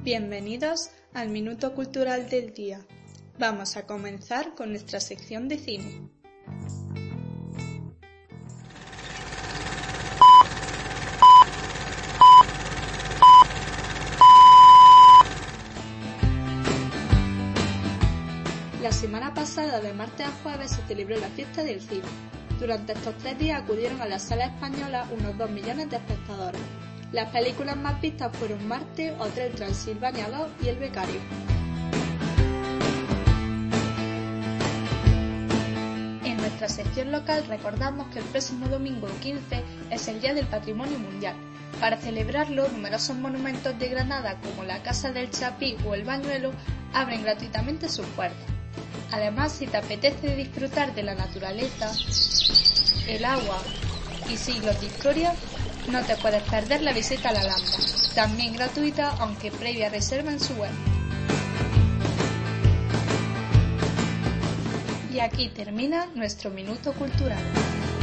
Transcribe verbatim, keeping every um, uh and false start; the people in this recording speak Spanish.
Bienvenidos al Minuto Cultural del Día. Vamos a comenzar con nuestra sección de cine. La semana pasada, de martes a jueves, se celebró la fiesta del cine. Durante estos tres días acudieron a las salas españolas unos dos millones de espectadores. Las películas más vistas fueron Marte, Hotel Transilvania dos y El Becario. En nuestra sección local recordamos que el próximo domingo quince es el Día del Patrimonio Mundial. Para celebrarlo, numerosos monumentos de Granada como la Casa del Chapí o el Bañuelo abren gratuitamente sus puertas. Además, si te apetece disfrutar de la naturaleza, el agua y siglos de historia, no te puedes perder la visita a la Alhambra, también gratuita, aunque previa reserva en su web. Y aquí termina nuestro Minuto Cultural.